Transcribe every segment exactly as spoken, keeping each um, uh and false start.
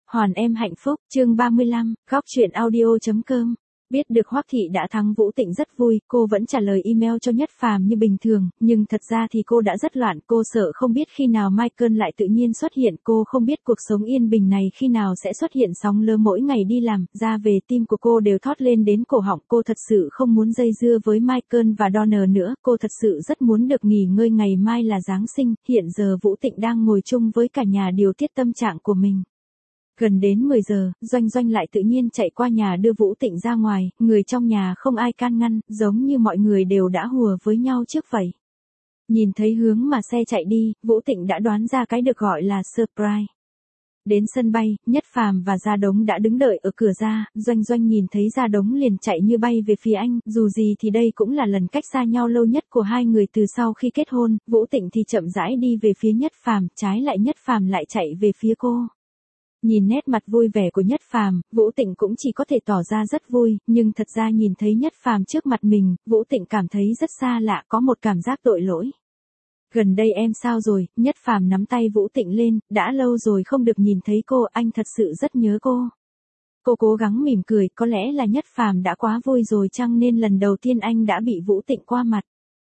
Hoàn em hạnh phúc, chương ba mươi lăm, góc truyện audio.com. Biết được Hoắc Thị đã thắng Vũ Tịnh rất vui, cô vẫn trả lời email cho Nhất Phàm như bình thường, nhưng thật ra thì cô đã rất loạn, cô sợ không biết khi nào Michael lại tự nhiên xuất hiện, cô không biết cuộc sống yên bình này khi nào sẽ xuất hiện sóng lớn mỗi ngày đi làm, ra về tim của cô đều thót lên đến cổ họng, cô thật sự không muốn dây dưa với Michael và Donner nữa, cô thật sự rất muốn được nghỉ ngơi, ngày mai là Giáng sinh, hiện giờ Vũ Tịnh đang ngồi chung với cả nhà điều tiết tâm trạng của mình. Gần đến mười giờ, Doanh Doanh lại tự nhiên chạy qua nhà đưa Vũ Tịnh ra ngoài, người trong nhà không ai can ngăn, giống như mọi người đều đã hùa với nhau trước vậy. Nhìn thấy hướng mà xe chạy đi, Vũ Tịnh đã đoán ra cái được gọi là surprise. Đến sân bay, Nhất Phàm và Gia Đống đã đứng đợi ở cửa ra, Doanh Doanh nhìn thấy Gia Đống liền chạy như bay về phía anh, dù gì thì đây cũng là lần cách xa nhau lâu nhất của hai người từ sau khi kết hôn, Vũ Tịnh thì chậm rãi đi về phía Nhất Phàm, trái lại Nhất Phàm lại chạy về phía cô. Nhìn nét mặt vui vẻ của Nhất Phàm, Vũ Tịnh cũng chỉ có thể tỏ ra rất vui, nhưng thật ra nhìn thấy Nhất Phàm trước mặt mình, Vũ Tịnh cảm thấy rất xa lạ, có một cảm giác tội lỗi. Gần đây em sao rồi? Nhất Phàm nắm tay Vũ Tịnh lên, đã lâu rồi không được nhìn thấy cô, anh thật sự rất nhớ cô. Cô cố gắng mỉm cười, có lẽ là Nhất Phàm đã quá vui rồi chăng nên lần đầu tiên anh đã bị Vũ Tịnh qua mặt.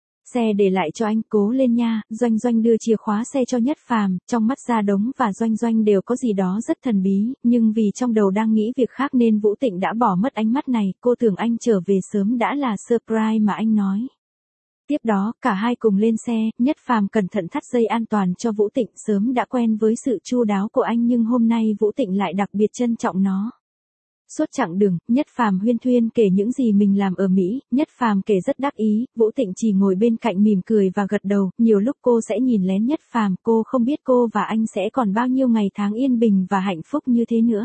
Xe để lại cho anh, cố lên nha. Doanh Doanh đưa chìa khóa xe cho Nhất Phàm, trong mắt Gia Đống và Doanh Doanh đều có gì đó rất thần bí, nhưng vì trong đầu đang nghĩ việc khác nên Vũ Tịnh đã bỏ mất ánh mắt này, cô tưởng anh trở về sớm đã là surprise mà anh nói. Tiếp đó, cả hai cùng lên xe, Nhất Phàm cẩn thận thắt dây an toàn cho Vũ Tịnh, sớm đã quen với sự chu đáo của anh nhưng hôm nay Vũ Tịnh lại đặc biệt trân trọng nó. Suốt chặng đường, Nhất Phàm huyên thuyên kể những gì mình làm ở Mỹ, Nhất Phàm kể rất đắc ý, Vũ Tịnh chỉ ngồi bên cạnh mỉm cười và gật đầu, nhiều lúc cô sẽ nhìn lén Nhất Phàm, cô không biết cô và anh sẽ còn bao nhiêu ngày tháng yên bình và hạnh phúc như thế nữa.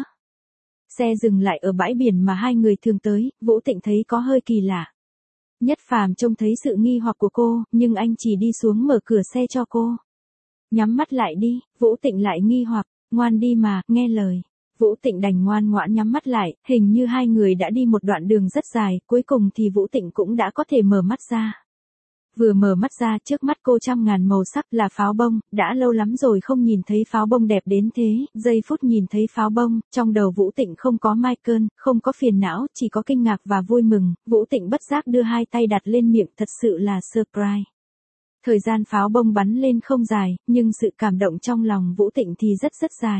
Xe dừng lại ở bãi biển mà hai người thường tới, Vũ Tịnh thấy có hơi kỳ lạ. Nhất Phàm trông thấy sự nghi hoặc của cô, nhưng anh chỉ đi xuống mở cửa xe cho cô. Nhắm mắt lại đi, Vũ Tịnh lại nghi hoặc, ngoan đi mà, nghe lời. Vũ Tịnh đành ngoan ngoãn nhắm mắt lại, hình như hai người đã đi một đoạn đường rất dài, cuối cùng thì Vũ Tịnh cũng đã có thể mở mắt ra. Vừa mở mắt ra, trước mắt cô trăm ngàn màu sắc là pháo bông, đã lâu lắm rồi không nhìn thấy pháo bông đẹp đến thế, giây phút nhìn thấy pháo bông, trong đầu Vũ Tịnh không có Michael, không có phiền não, chỉ có kinh ngạc và vui mừng, Vũ Tịnh bất giác đưa hai tay đặt lên miệng, thật sự là surprise. Thời gian pháo bông bắn lên không dài, nhưng sự cảm động trong lòng Vũ Tịnh thì rất rất dài.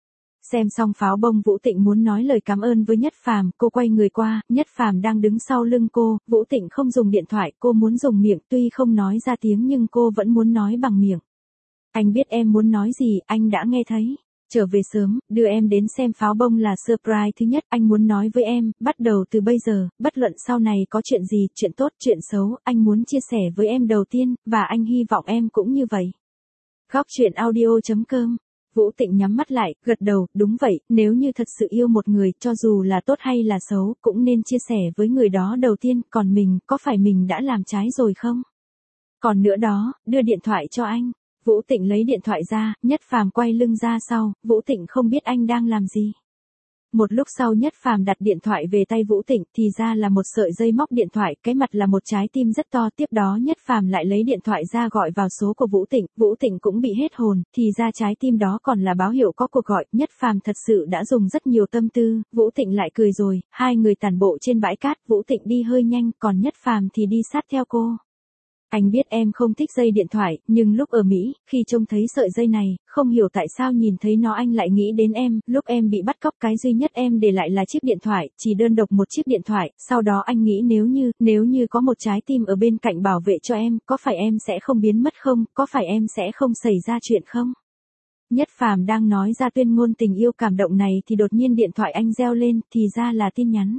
Xem xong pháo bông Vũ Tịnh muốn nói lời cảm ơn với Nhất Phàm, cô quay người qua, Nhất Phàm đang đứng sau lưng cô, Vũ Tịnh không dùng điện thoại, cô muốn dùng miệng, tuy không nói ra tiếng nhưng cô vẫn muốn nói bằng miệng. Anh biết em muốn nói gì, anh đã nghe thấy. Trở về sớm, đưa em đến xem pháo bông là surprise thứ nhất, anh muốn nói với em, bắt đầu từ bây giờ, bất luận sau này có chuyện gì, chuyện tốt, chuyện xấu, anh muốn chia sẻ với em đầu tiên, và anh hy vọng em cũng như vậy. Góc truyện audio.com. Vũ Tịnh nhắm mắt lại, gật đầu, đúng vậy, nếu như thật sự yêu một người, cho dù là tốt hay là xấu, cũng nên chia sẻ với người đó đầu tiên, còn mình, có phải mình đã làm trái rồi không? Còn nữa đó, đưa điện thoại cho anh. Vũ Tịnh lấy điện thoại ra, Nhất Phàm quay lưng ra sau, Vũ Tịnh không biết anh đang làm gì. Một lúc sau Nhất Phàm đặt điện thoại về tay Vũ Tịnh, thì ra là một sợi dây móc điện thoại, cái mặt là một trái tim rất to, tiếp đó Nhất Phàm lại lấy điện thoại ra gọi vào số của Vũ Tịnh, Vũ Tịnh cũng bị hết hồn, thì ra trái tim đó còn là báo hiệu có cuộc gọi, Nhất Phàm thật sự đã dùng rất nhiều tâm tư, Vũ Tịnh lại cười rồi, hai người tản bộ trên bãi cát, Vũ Tịnh đi hơi nhanh, còn Nhất Phàm thì đi sát theo cô. Anh biết em không thích dây điện thoại, nhưng lúc ở Mỹ, khi trông thấy sợi dây này, không hiểu tại sao nhìn thấy nó anh lại nghĩ đến em, lúc em bị bắt cóc cái duy nhất em để lại là chiếc điện thoại, chỉ đơn độc một chiếc điện thoại, sau đó anh nghĩ nếu như, nếu như có một trái tim ở bên cạnh bảo vệ cho em, có phải em sẽ không biến mất không, có phải em sẽ không xảy ra chuyện không? Nhất Phàm đang nói ra tuyên ngôn tình yêu cảm động này thì đột nhiên điện thoại anh reo lên, thì ra là tin nhắn.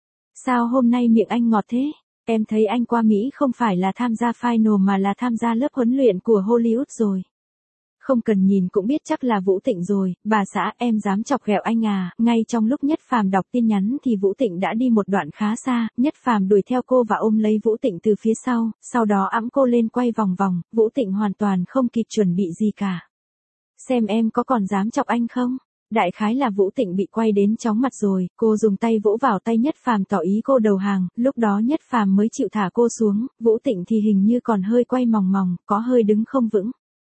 Sao hôm nay miệng anh ngọt thế? Em thấy anh qua Mỹ không phải là tham gia final mà là tham gia lớp huấn luyện của Hollywood rồi. Không cần nhìn cũng biết chắc là Vũ Tịnh rồi, bà xã em dám chọc ghẹo anh à, ngay trong lúc Nhất Phàm đọc tin nhắn thì Vũ Tịnh đã đi một đoạn khá xa, Nhất Phàm đuổi theo cô và ôm lấy Vũ Tịnh từ phía sau, sau đó ẵm cô lên quay vòng vòng, Vũ Tịnh hoàn toàn không kịp chuẩn bị gì cả. Xem em có còn dám chọc anh không? Đại khái là Vũ Tịnh bị quay đến chóng mặt rồi, cô dùng tay vỗ vào tay Nhất Phàm tỏ ý cô đầu hàng, lúc đó Nhất Phàm mới chịu thả cô xuống, Vũ Tịnh thì hình như còn hơi quay mòng mòng, có hơi đứng không vững.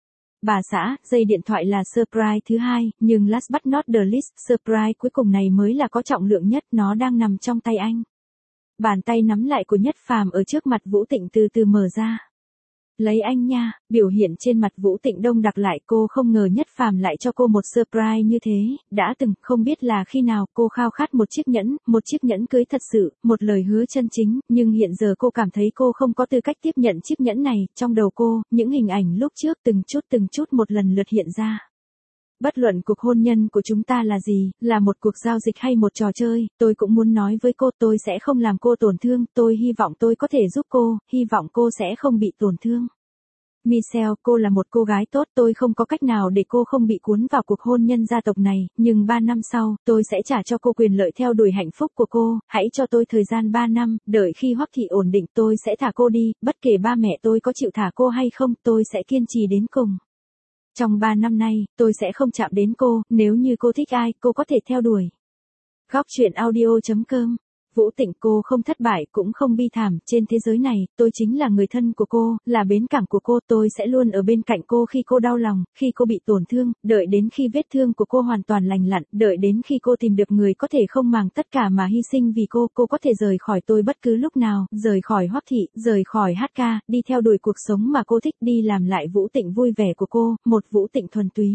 Bà xã, dây điện thoại là surprise thứ hai, nhưng last but not the least, surprise cuối cùng này mới là có trọng lượng nhất, nó đang nằm trong tay anh. Bàn tay nắm lại của Nhất Phàm ở trước mặt Vũ Tịnh từ từ mở ra. Lấy anh nha, biểu hiện trên mặt Vũ Tịnh đông đặc lại, cô không ngờ Nhất Phàm lại cho cô một surprise như thế, đã từng, không biết là khi nào cô khao khát một chiếc nhẫn, một chiếc nhẫn cưới thật sự, một lời hứa chân chính, nhưng hiện giờ cô cảm thấy cô không có tư cách tiếp nhận chiếc nhẫn này, trong đầu cô, những hình ảnh lúc trước từng chút từng chút một lần lượt hiện ra. Bất luận cuộc hôn nhân của chúng ta là gì, là một cuộc giao dịch hay một trò chơi, tôi cũng muốn nói với cô tôi sẽ không làm cô tổn thương, tôi hy vọng tôi có thể giúp cô, hy vọng cô sẽ không bị tổn thương. Michelle, cô là một cô gái tốt, tôi không có cách nào để cô không bị cuốn vào cuộc hôn nhân gia tộc này, nhưng ba năm sau, tôi sẽ trả cho cô quyền lợi theo đuổi hạnh phúc của cô, hãy cho tôi thời gian ba năm, đợi khi Hoắc Thị ổn định tôi sẽ thả cô đi, bất kể ba mẹ tôi có chịu thả cô hay không, tôi sẽ kiên trì đến cùng. Trong ba năm nay, tôi sẽ không chạm đến cô, nếu như cô thích ai, cô có thể theo đuổi. Góc truyện audio chấm com. Vũ Tịnh, cô không thất bại cũng không bi thảm, trên thế giới này, tôi chính là người thân của cô, là bến cảng của cô, tôi sẽ luôn ở bên cạnh cô khi cô đau lòng, khi cô bị tổn thương, đợi đến khi vết thương của cô hoàn toàn lành lặn, đợi đến khi cô tìm được người có thể không màng tất cả mà hy sinh vì cô, cô có thể rời khỏi tôi bất cứ lúc nào, rời khỏi Hoắc Thị, rời khỏi hát ca, đi theo đuổi cuộc sống mà cô thích, đi làm lại Vũ Tịnh vui vẻ của cô, một Vũ Tịnh thuần túy.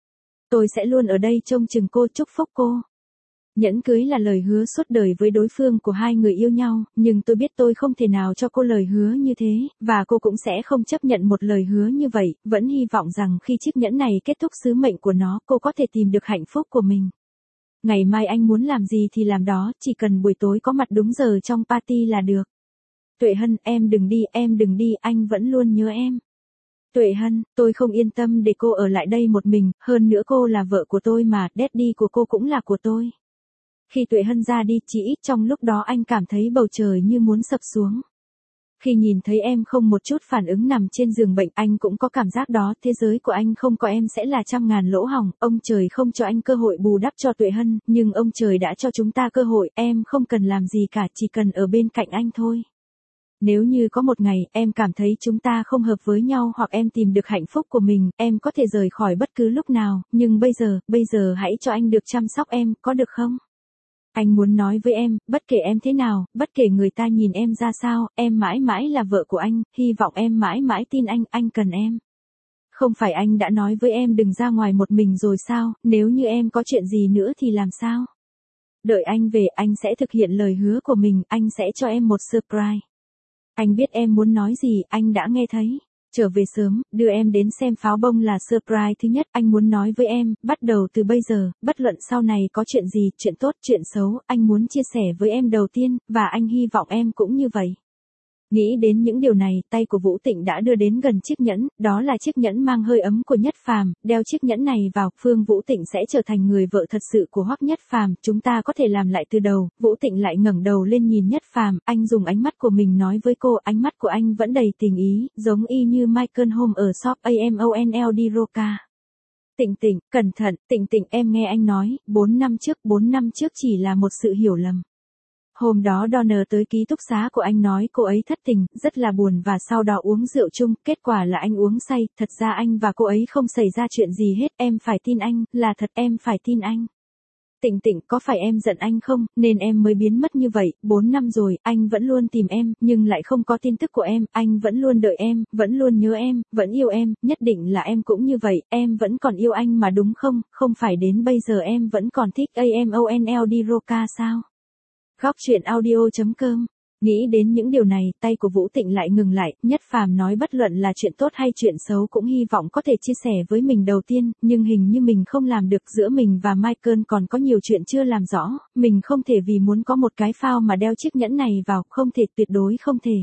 Tôi sẽ luôn ở đây trông chừng cô, chúc phúc cô. Nhẫn cưới là lời hứa suốt đời với đối phương của hai người yêu nhau, nhưng tôi biết tôi không thể nào cho cô lời hứa như thế, và cô cũng sẽ không chấp nhận một lời hứa như vậy, vẫn hy vọng rằng khi chiếc nhẫn này kết thúc sứ mệnh của nó, cô có thể tìm được hạnh phúc của mình. Ngày mai anh muốn làm gì thì làm đó, chỉ cần buổi tối có mặt đúng giờ trong party là được. Tuệ Hân, em đừng đi, em đừng đi, anh vẫn luôn nhớ em. Tuệ Hân, tôi không yên tâm để cô ở lại đây một mình, hơn nữa cô là vợ của tôi mà, daddy của cô cũng là của tôi. Khi Tuệ Hân ra đi, chỉ ít trong lúc đó anh cảm thấy bầu trời như muốn sập xuống. Khi nhìn thấy em không một chút phản ứng nằm trên giường bệnh, anh cũng có cảm giác đó, thế giới của anh không có em sẽ là trăm ngàn lỗ hổng, ông trời không cho anh cơ hội bù đắp cho Tuệ Hân, nhưng ông trời đã cho chúng ta cơ hội, em không cần làm gì cả, chỉ cần ở bên cạnh anh thôi. Nếu như có một ngày, em cảm thấy chúng ta không hợp với nhau hoặc em tìm được hạnh phúc của mình, em có thể rời khỏi bất cứ lúc nào, nhưng bây giờ, bây giờ hãy cho anh được chăm sóc em, có được không? Anh muốn nói với em, bất kể em thế nào, bất kể người ta nhìn em ra sao, em mãi mãi là vợ của anh, hy vọng em mãi mãi tin anh, anh cần em. Không phải anh đã nói với em đừng ra ngoài một mình rồi sao, nếu như em có chuyện gì nữa thì làm sao? Đợi anh về, anh sẽ thực hiện lời hứa của mình, anh sẽ cho em một surprise. Anh biết em muốn nói gì, anh đã nghe thấy. Trở về sớm, đưa em đến xem pháo bông là surprise thứ nhất, anh muốn nói với em, bắt đầu từ bây giờ, bất luận sau này có chuyện gì, chuyện tốt, chuyện xấu, anh muốn chia sẻ với em đầu tiên, và anh hy vọng em cũng như vậy. Nghĩ đến những điều này, tay của Vũ Tịnh đã đưa đến gần chiếc nhẫn, đó là chiếc nhẫn mang hơi ấm của Nhất Phàm, đeo chiếc nhẫn này vào, Phương Vũ Tịnh sẽ trở thành người vợ thật sự của Hoắc Nhất Phàm, chúng ta có thể làm lại từ đầu. Vũ Tịnh lại ngẩng đầu lên nhìn Nhất Phàm, anh dùng ánh mắt của mình nói với cô, ánh mắt của anh vẫn đầy tình ý, giống y như Michael Holmes ở shop Amonld Roca. Tịnh Tịnh, cẩn thận, Tịnh Tịnh, em nghe anh nói, bốn năm trước, bốn năm trước chỉ là một sự hiểu lầm. Hôm đó Donner tới ký túc xá của anh nói cô ấy thất tình, rất là buồn và sau đó uống rượu chung, kết quả là anh uống say, thật ra anh và cô ấy không xảy ra chuyện gì hết, em phải tin anh, là thật, em phải tin anh. Tịnh Tịnh, có phải em giận anh không, nên em mới biến mất như vậy, bốn năm rồi, anh vẫn luôn tìm em, nhưng lại không có tin tức của em, anh vẫn luôn đợi em, vẫn luôn nhớ em, vẫn yêu em, nhất định là em cũng như vậy, em vẫn còn yêu anh mà đúng không, không phải đến bây giờ em vẫn còn thích Amonld Roca sao? Góc truyện audio chấm com. Nghĩ đến những điều này, tay của Vũ Tịnh lại ngừng lại, Nhất Phàm nói bất luận là chuyện tốt hay chuyện xấu cũng hy vọng có thể chia sẻ với mình đầu tiên, nhưng hình như mình không làm được, giữa mình và Michael còn có nhiều chuyện chưa làm rõ, mình không thể vì muốn có một cái phao mà đeo chiếc nhẫn này vào, không thể, tuyệt đối không thể.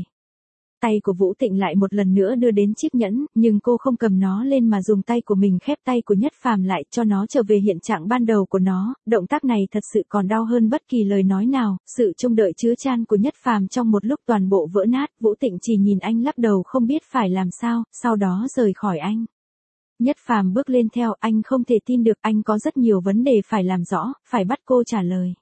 Tay của Vũ Tịnh lại một lần nữa đưa đến chiếc nhẫn, nhưng cô không cầm nó lên mà dùng tay của mình khép tay của Nhất Phàm lại, cho nó trở về hiện trạng ban đầu của nó, động tác này thật sự còn đau hơn bất kỳ lời nói nào, sự trông đợi chứa chan của Nhất Phàm trong một lúc toàn bộ vỡ nát, Vũ Tịnh chỉ nhìn anh lắc đầu không biết phải làm sao, sau đó rời khỏi anh. Nhất Phàm bước lên theo, anh không thể tin được, anh có rất nhiều vấn đề phải làm rõ, phải bắt cô trả lời.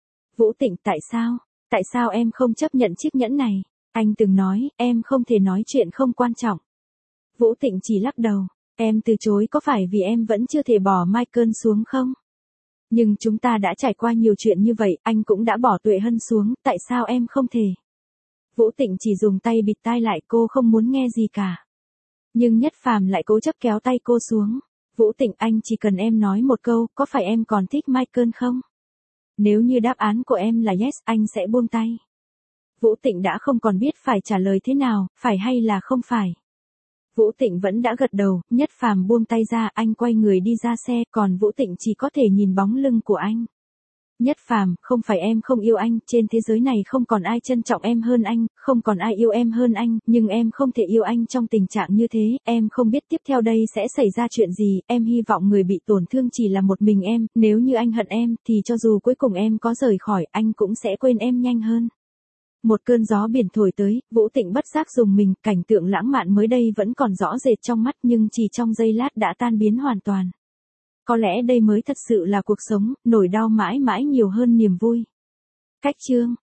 Vũ Tịnh, tại sao, tại sao em không chấp nhận chiếc nhẫn này? Anh từng nói, em không thể nói chuyện không quan trọng. Vũ Tịnh chỉ lắc đầu. Em từ chối có phải vì em vẫn chưa thể bỏ Michael xuống không? Nhưng chúng ta đã trải qua nhiều chuyện như vậy, anh cũng đã bỏ Tuệ Hân xuống, tại sao em không thể? Vũ Tịnh chỉ dùng tay bịt tai lại, cô không muốn nghe gì cả. Nhưng Nhất Phàm lại cố chấp kéo tay cô xuống. Vũ Tịnh, anh chỉ cần em nói một câu, có phải em còn thích Michael không? Nếu như đáp án của em là yes, anh sẽ buông tay. Vũ Tịnh đã không còn biết phải trả lời thế nào, phải hay là không phải. Vũ Tịnh vẫn đã gật đầu, Nhất Phàm buông tay ra, anh quay người đi ra xe, còn Vũ Tịnh chỉ có thể nhìn bóng lưng của anh. Nhất Phàm, không phải em không yêu anh, trên thế giới này không còn ai trân trọng em hơn anh, không còn ai yêu em hơn anh, nhưng em không thể yêu anh trong tình trạng như thế, em không biết tiếp theo đây sẽ xảy ra chuyện gì, em hy vọng người bị tổn thương chỉ là một mình em, nếu như anh hận em, thì cho dù cuối cùng em có rời khỏi, anh cũng sẽ quên em nhanh hơn. Một cơn gió biển thổi tới, Vũ Tịnh bất giác rùng mình, cảnh tượng lãng mạn mới đây vẫn còn rõ rệt trong mắt nhưng chỉ trong giây lát đã tan biến hoàn toàn. Có lẽ đây mới thật sự là cuộc sống, nỗi đau mãi mãi nhiều hơn niềm vui. Cách chương